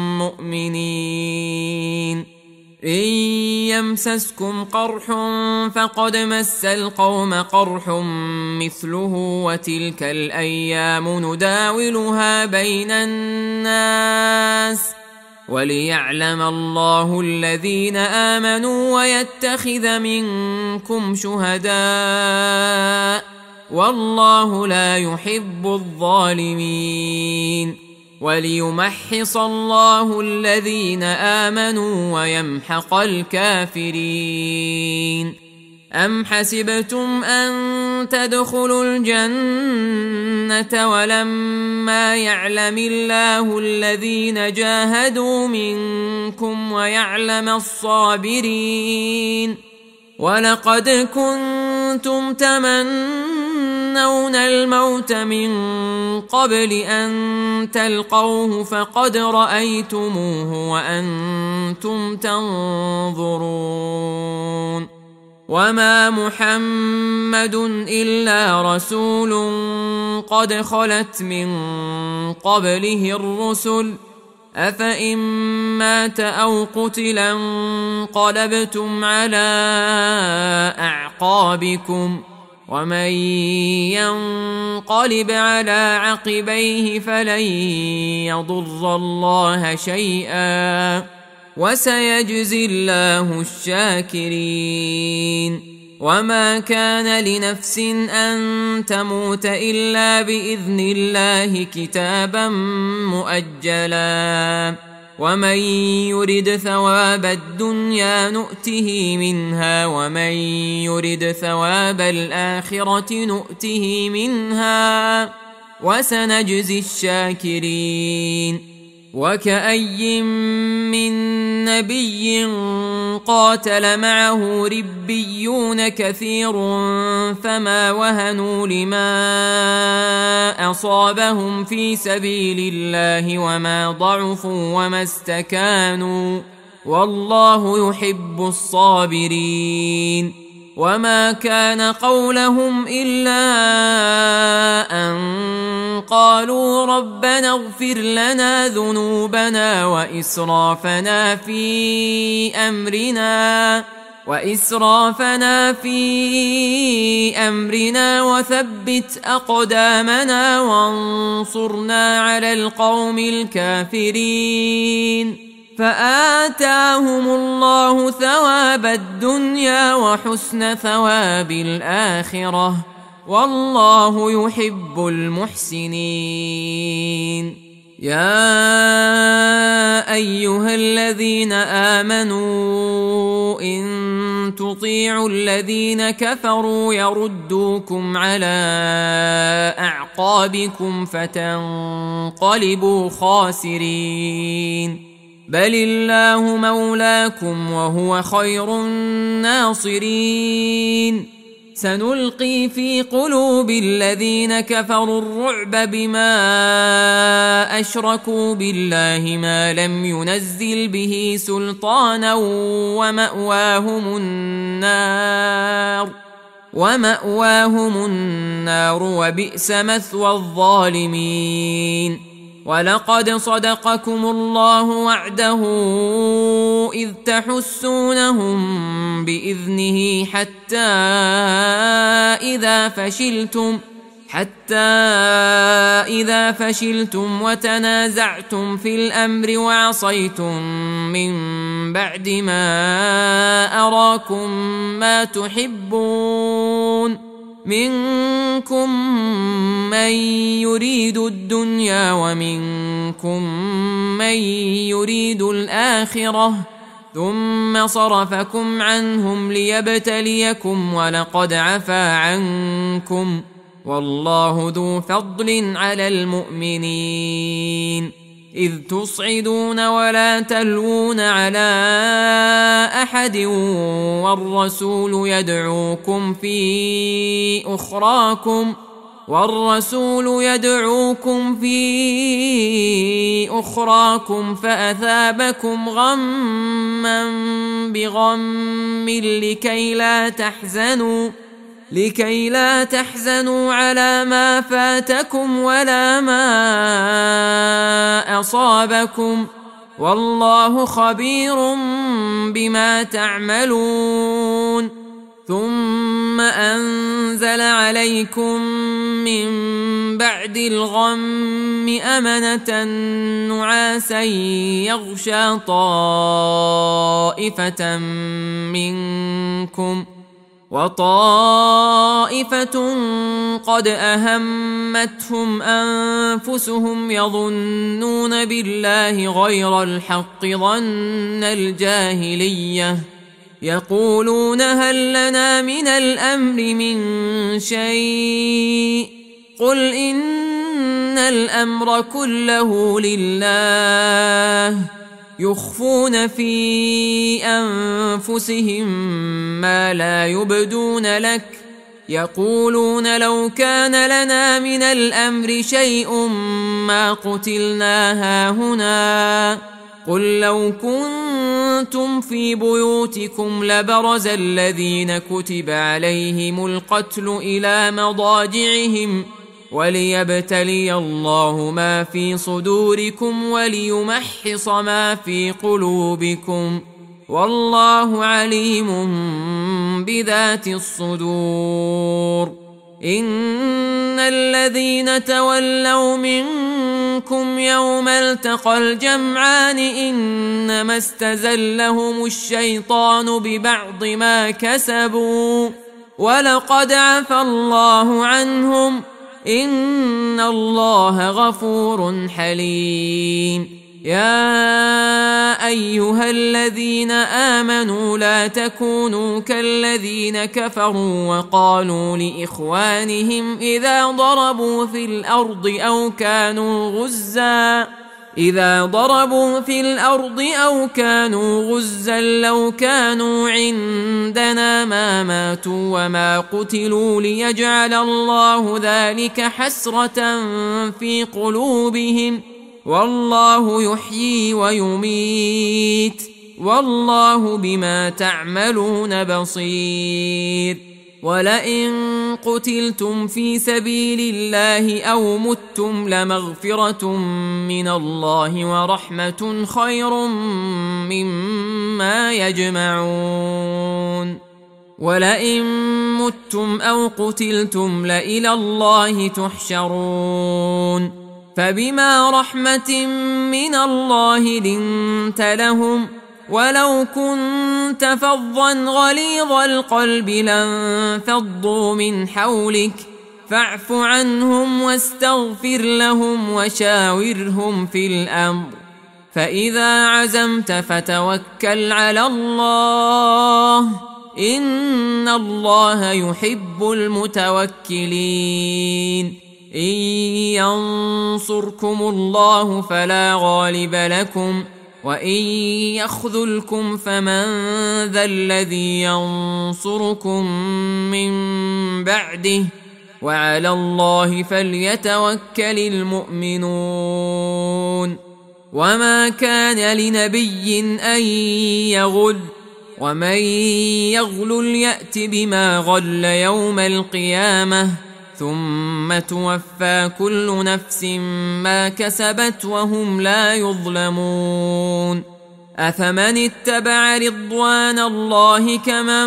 Speaker 1: مؤمنين إن يمسسكم قرح فقد مس القوم قرح مثله وتلك الأيام نداولها بين الناس وليعلم الله الذين آمنوا ويتخذ منكم شهداء والله لا يحب الظالمين وليمحص الله الذين آمنوا ويمحق الكافرين أم حسبتم أن تدخلوا الجنة ولما يعلم الله الذين جاهدوا منكم ويعلم الصابرين ولقد كنتم تمنون الموت من قبل أن تلقوه فقد رأيتموه وأنتم تنظرون وما محمد إلا رسول قد خلت من قبله الرسل أفإن مات أو قتلا انقلبتم على أعقابكم ومن ينقلب على عقبيه فلن يضر الله شيئا وسيجزي الله الشاكرين وما كان لنفس أن تموت إلا بإذن الله كتابا مؤجلا ومن يرد ثواب الدنيا نؤته منها ومن يرد ثواب الآخرة نؤته منها وسنجزي الشاكرين وكأي من نبي قاتل معه ربيون كثير فما وهنوا لما أصابهم في سبيل الله وما ضعفوا وما استكانوا والله يحب الصابرين وما كان قولهم إلا أن قالوا ربنا اغفر لنا ذنوبنا وإسرافنا في أمرنا وإسرافنا في أمرنا وثبت أقدامنا وانصرنا على القوم الكافرين فآتاهم الله ثواب الدنيا وحسن ثواب الآخرة والله يحب المحسنين يا أيها الذين آمنوا إن تطيعوا الذين كفروا يردوكم على أعقابكم فتنقلبوا خاسرين بل الله مولاكم وهو خير الناصرين سنلقي في قلوب الذين كفروا الرعب بما أشركوا بالله ما لم ينزل به سلطانا ومأواهم النار ومأواهم النار وبئس مثوى الظالمين ولقد صدقكم الله وعده إذ تحسونهم بإذنه حتى إذا فشلتم حتى إذا فشلتم وتنازعتم في الأمر وعصيتم من بعد ما أراكم ما تحبون منكم من يريد الدنيا ومنكم من يريد الآخرة ثم صرفكم عنهم ليبتليكم ولقد عفا عنكم والله ذو فضل على المؤمنين إذ تصعدون ولا تلوون على أحد والرسول يدعوكم في أخراكم والرسول يدعوكم في أخراكم فأثابكم غما بغم لكي لا تحزنوا لكي لا تحزنوا على ما فاتكم ولا ما أصابكم والله خبير بما تعملون ثم أنزل عليكم من بعد الغم أمنة نعاسا يغشى طائفة منكم وطائفة قد أهمتهم أنفسهم يظنون بالله غير الحق ظن الجاهلية يقولون هل لنا من الأمر من شيء قل إن الأمر كله لله يخفون في أنفسهم ما لا يبدون لك يقولون لو كان لنا من الأمر شيء ما قتلنا هاهنا قل لو كنتم في بيوتكم لبرز الذين كتب عليهم القتل إلى مضاجعهم وليبتلي الله ما في صدوركم وليمحص ما في قلوبكم والله عليم بذات الصدور إن الذين تولوا منكم يوم التقى الجمعان إنما استزلهم الشيطان ببعض ما كسبوا ولقد عفى الله عنهم إن الله غفور حليم يا أيها الذين آمنوا لا تكونوا كالذين كفروا وقالوا لإخوانهم إذا ضربوا في الأرض أو كانوا غزا إذا ضربوا في الأرض أو كانوا غزا لو كانوا عندنا ما ماتوا وما قتلوا ليجعل الله ذلك حسرة في قلوبهم والله يحيي ويميت والله بما تعملون بصير ولئن قتلتم في سبيل الله أو متم لمغفرة من الله ورحمة خير مما يجمعون ولئن متم أو قتلتم لإلى الله تحشرون فبما رحمة من الله لنت لهم ولو كنت فظا غليظ القلب لانفضوا من حولك فاعف عنهم واستغفر لهم وشاورهم في الأمر، فإذا عزمت فتوكل على الله، إن الله يحب المتوكلين. إن ينصركم الله فلا غالب لكم، وإن يخذلكم فمن ذا الذي ينصركم من بعده، وعلى الله فليتوكل المؤمنون. وما كان لنبي أن يغل، ومن يغلل يأت بما غل يوم القيامة، ثم توفى كل نفس ما كسبت وهم لا يظلمون. أفمن اتبع رضوان الله كمن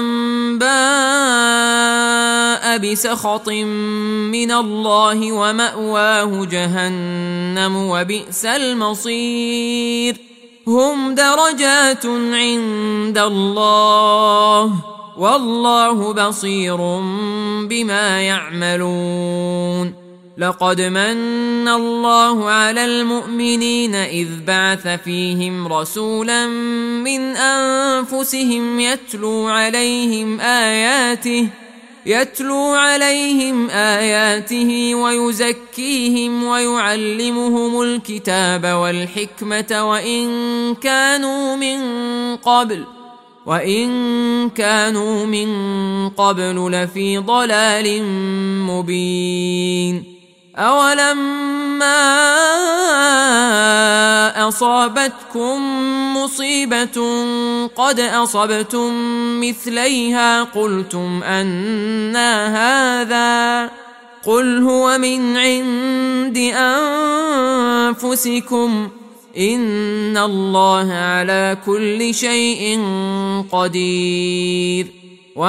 Speaker 1: باء بسخط من الله ومأواه جهنم وبئس المصير. هم درجات عند الله، والله بصير بما يعملون. لقد من الله على المؤمنين إذ بعث فيهم رسولا من أنفسهم يتلو عليهم آياته يتلو عليهم آياته ويزكيهم ويعلمهم الكتاب والحكمة وإن كانوا من قبل وإن كانوا من قبل لفي ضلال مبين. أولما أصابتكم مصيبة قد أصبتم مثليها قلتم أنى هذا، قل هو من عند أنفسكم، إن الله على كل شيء قدير.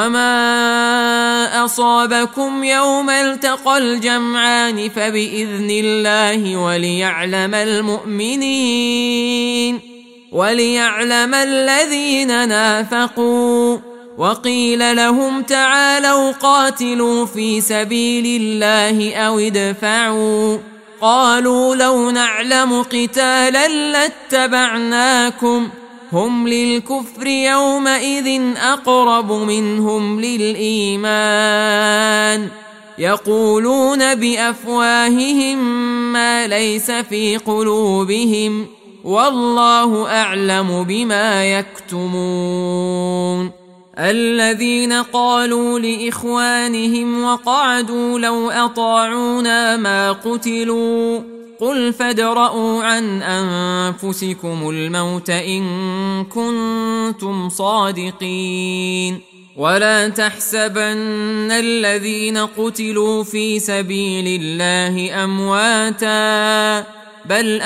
Speaker 1: وما أصابكم يوم التقى الجمعان فبإذن الله وليعلم المؤمنين وليعلم الذين نافقوا. وقيل لهم تعالوا قاتلوا في سبيل الله أو ادفعوا، قالوا لو نعلم قتالا لاتبعناكم، هم للكفر يومئذ أقرب منهم للإيمان، يقولون بأفواههم ما ليس في قلوبهم، والله أعلم بما يكتمون. الذين قالوا لإخوانهم وقعدوا لو أطاعونا ما قتلوا، قل فادرءوا عن أنفسكم الموت إن كنتم صادقين. ولا تحسبن الذين قتلوا في سبيل الله أمواتا، بل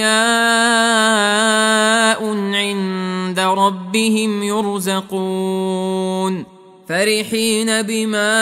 Speaker 1: أحياء عند ربهم يرزقون، فرحين بما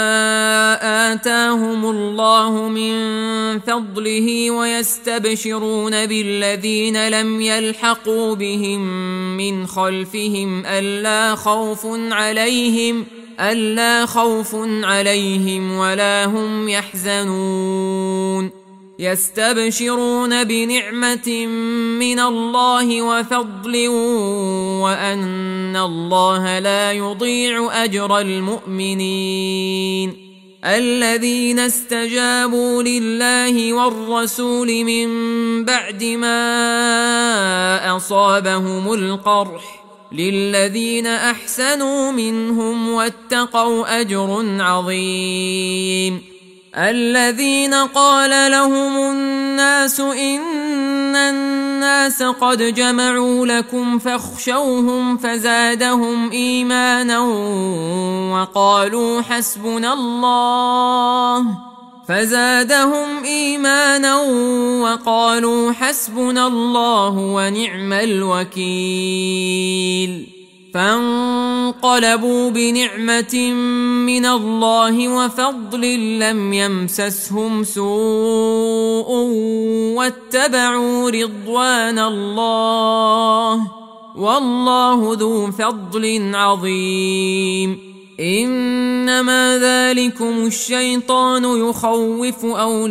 Speaker 1: آتاهم الله من فضله ويستبشرون بالذين لم يلحقوا بهم من خلفهم ألا خوف عليهم ألا خوف عليهم ولا هم يحزنون. يستبشرون بنعمة من الله وفضل وأن الله لا يضيع أجر المؤمنين. الذين استجابوا لله والرسول من بعد ما أصابهم القرح، للذين أحسنوا منهم واتقوا أجر عظيم. الذين قال لهم الناس إن الناس قد جمعوا لكم فاخشوهم فزادهم إيمانا وقالوا حسبنا الله فزادهم إيمانا وقالوا حسبنا الله ونعم الوكيل. فانقلبوا بنعمة من الله وفضل لم يمسسهم سوء واتبعوا رضوان الله، والله ذو فضل عظيم. إنما ذلكم الشيطان يخوف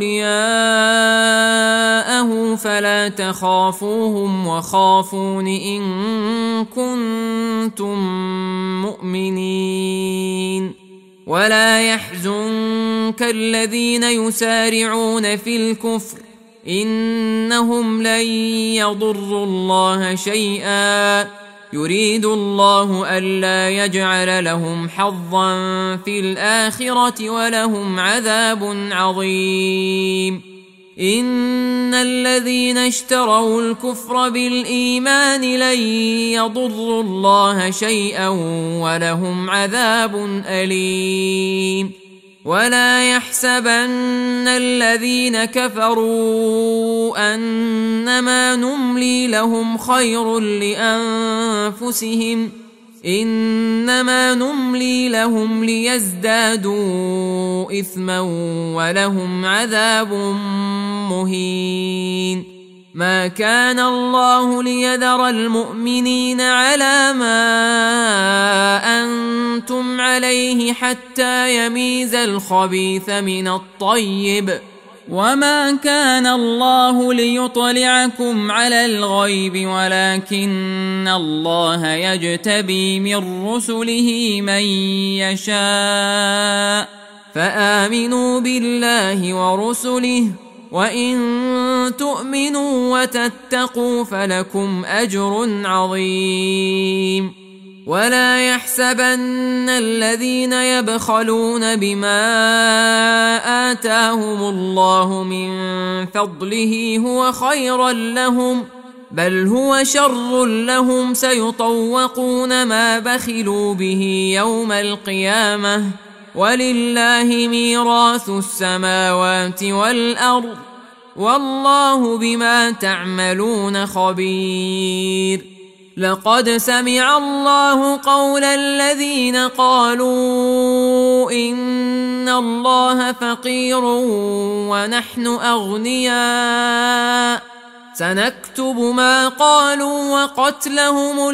Speaker 1: أولياءه فلا تخافوهم وخافون إن كنتم مؤمنين ولا يحزنك الذين يسارعون في الكفر إنهم لن يضروا الله شيئا يريد الله ألا يجعل لهم حظا في الآخرة ولهم عذاب عظيم إن الذين اشتروا الكفر بالإيمان لن يضروا الله شيئا ولهم عذاب أليم ولا يحسبن الذين كفروا أنما نملي لهم خير لأنفسهم إنما نملي لهم ليزدادوا إثما ولهم عذاب مهين ما كان الله ليذر المؤمنين على ما أنتم عليه حتى يميز الخبيث من الطيب وما كان الله ليطلعكم على الغيب ولكن الله يجتبي من رسله من يشاء فآمنوا بالله ورسله وإن تؤمنوا وتتقوا فلكم أجر عظيم ولا يحسبن الذين يبخلون بما آتاهم الله من فضله هو خيرا لهم بل هو شر لهم سيطوقون ما بخلوا به يوم القيامة ولله ميراث السماوات والأرض والله بما تعملون خبير لقد سمع الله قول الذين قالوا إن الله فقير ونحن أغنياء سنكتب ما قالوا وقتلهم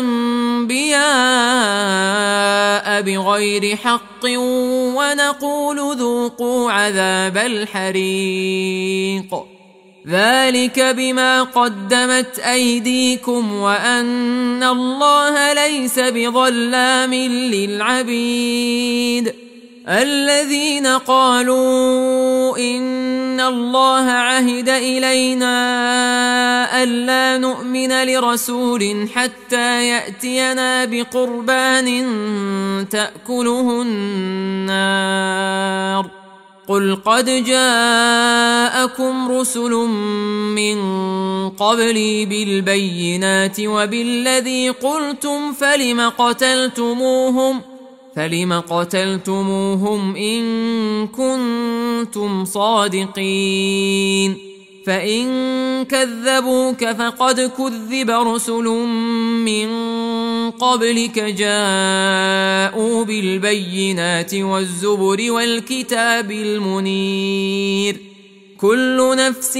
Speaker 1: الأنبياء بغير حق ونقول ذوقوا عذاب الحريق ذلك بما قدمت أيديكم وأن الله ليس بظلام للعبيد الذين قالوا إن الله عهد إلينا ألا نؤمن لرسول حتى يأتينا بقربان تأكله النار قل قد جاءكم رسل من قبلي بالبينات وبالذي قلتم فلم قتلتموهم فلم قتلتموهم إن كنتم صادقين فإن كذبوك فقد كذب رسل من قبلك جاءوا بالبينات والزبر والكتاب المنير كل نفس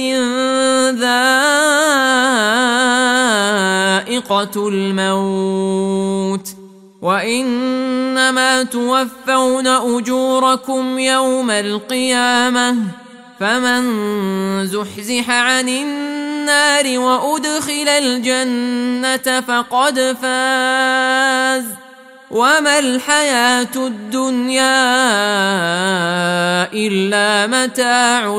Speaker 1: ذائقة الموت وإنما توفون أجوركم يوم القيامة فمن زحزح عن النار وأدخل الجنة فقد فاز وما الحياة الدنيا إلا متاع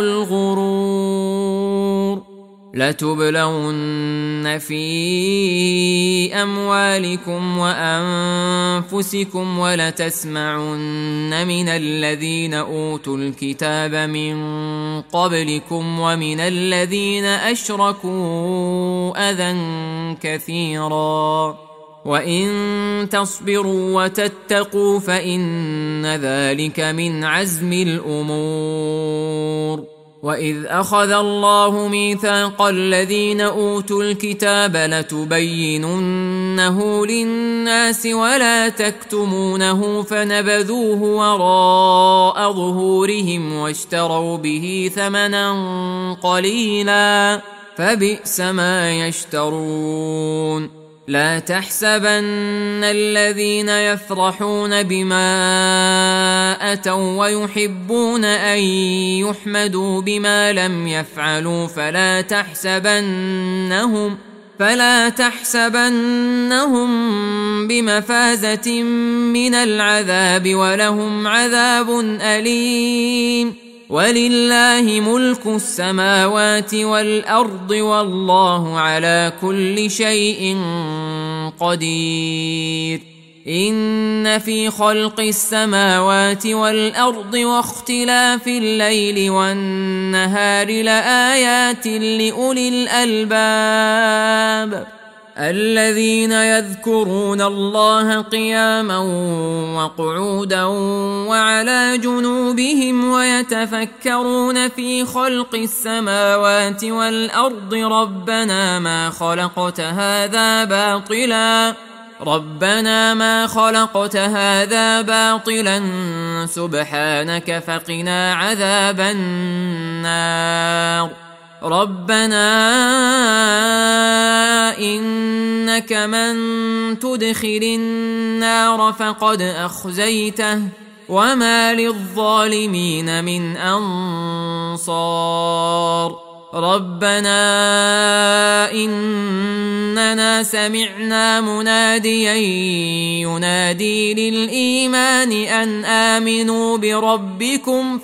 Speaker 1: الغرور لتبلون في أموالكم وأنفسكم ولتسمعن من الذين أوتوا الكتاب من قبلكم ومن الذين أشركوا أذى كثيرا وإن تصبروا وتتقوا فإن ذلك من عزم الأمور وإذ أخذ الله ميثاق الذين أوتوا الكتاب لتبيننه للناس ولا تكتمونه فنبذوه وراء ظهورهم واشتروا به ثمنا قليلا فبئس ما يشترون لا تحسبن الذين يفرحون بما أتوا ويحبون أن يحمدوا بما لم يفعلوا فلا تحسبنهم فلا تحسبنهم بمفازة من العذاب ولهم عذاب أليم ولله ملك السماوات والأرض والله على كل شيء قدير إن في خلق السماوات والأرض واختلاف الليل والنهار لآيات لأولي الألباب الذين يذكرون الله قياما وقعودا وعلى جنوبهم ويتفكرون في خلق السماوات والأرض ربنا ما خلقت هذا باطلا ربنا ما خلقت هذا باطلا سبحانك فقنا عذاب النار ربنا إنك من تدخل النار فقد أخزيته وما للظالمين من أنصار ربنا إننا سمعنا مناديا ينادي للإيمان أن آمنوا بربكم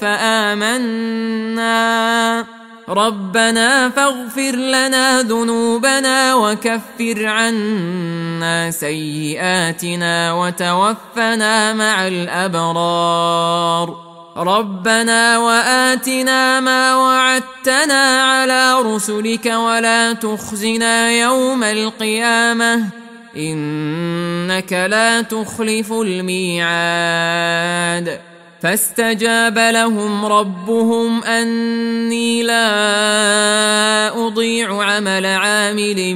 Speaker 1: فآمنا ربنا فاغفر لنا ذنوبنا وكفر عنا سيئاتنا وتوفنا مع الأبرار ربنا وآتنا ما وعدتنا على رسلك ولا تخزنا يوم القيامة إنك لا تخلف الميعاد فاستجاب لهم ربهم أني لا أضيع عمل عامل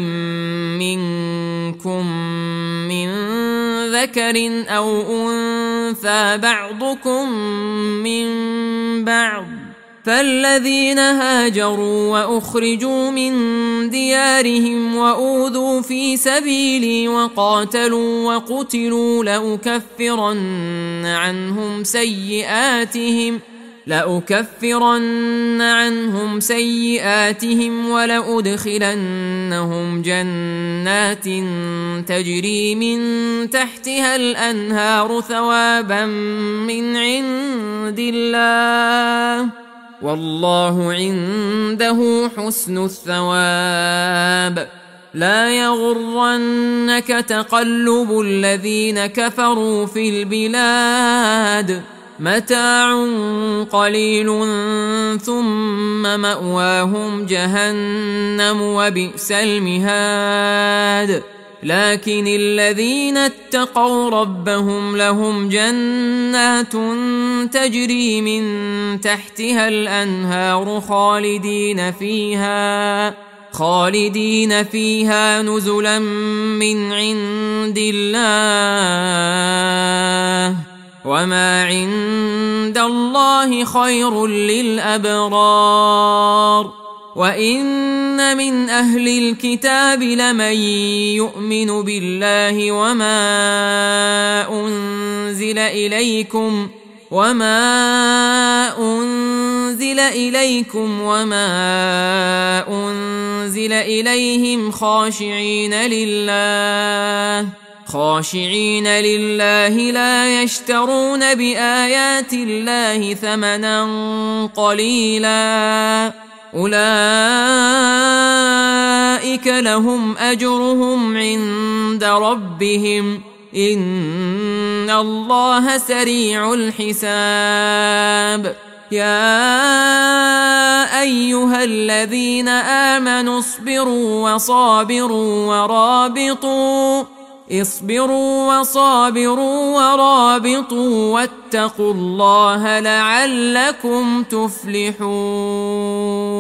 Speaker 1: منكم من ذكر أو أنثى بعضكم من بعض فالذين هاجروا وأخرجوا من ديارهم وأوذوا في سبيلي وقاتلوا وقتلوا لأكفرن عنهم سيئاتهم لأكفرن عنهم سيئاتهم ولأدخلنهم جنات تجري من تحتها الأنهار ثوابا من عند الله والله عنده حسن الثواب لا يغرنك تقلب الذين كفروا في البلاد متاع قليل ثم مأواهم جهنم وبئس المهاد لكن الذين اتقوا ربهم لهم جنات تجري من تحتها الأنهار خالدين فيها خالدين فيها نزلا من عند الله وما عند الله خير للأبرار وإن من أهل الكتاب لمن يؤمن بالله وما أنزل إليكم وما أنزل إليكم وما أنزل إليهم خاشعين لله خاشعين لله لا يشترون بآيات الله ثمنا قليلا أولئك لهم أجرهم عند ربهم إن الله سريع الحساب يا أيها الذين آمنوا اصبروا وصابروا ورابطوا اصبروا وصابروا ورابطوا واتقوا الله لعلكم تفلحون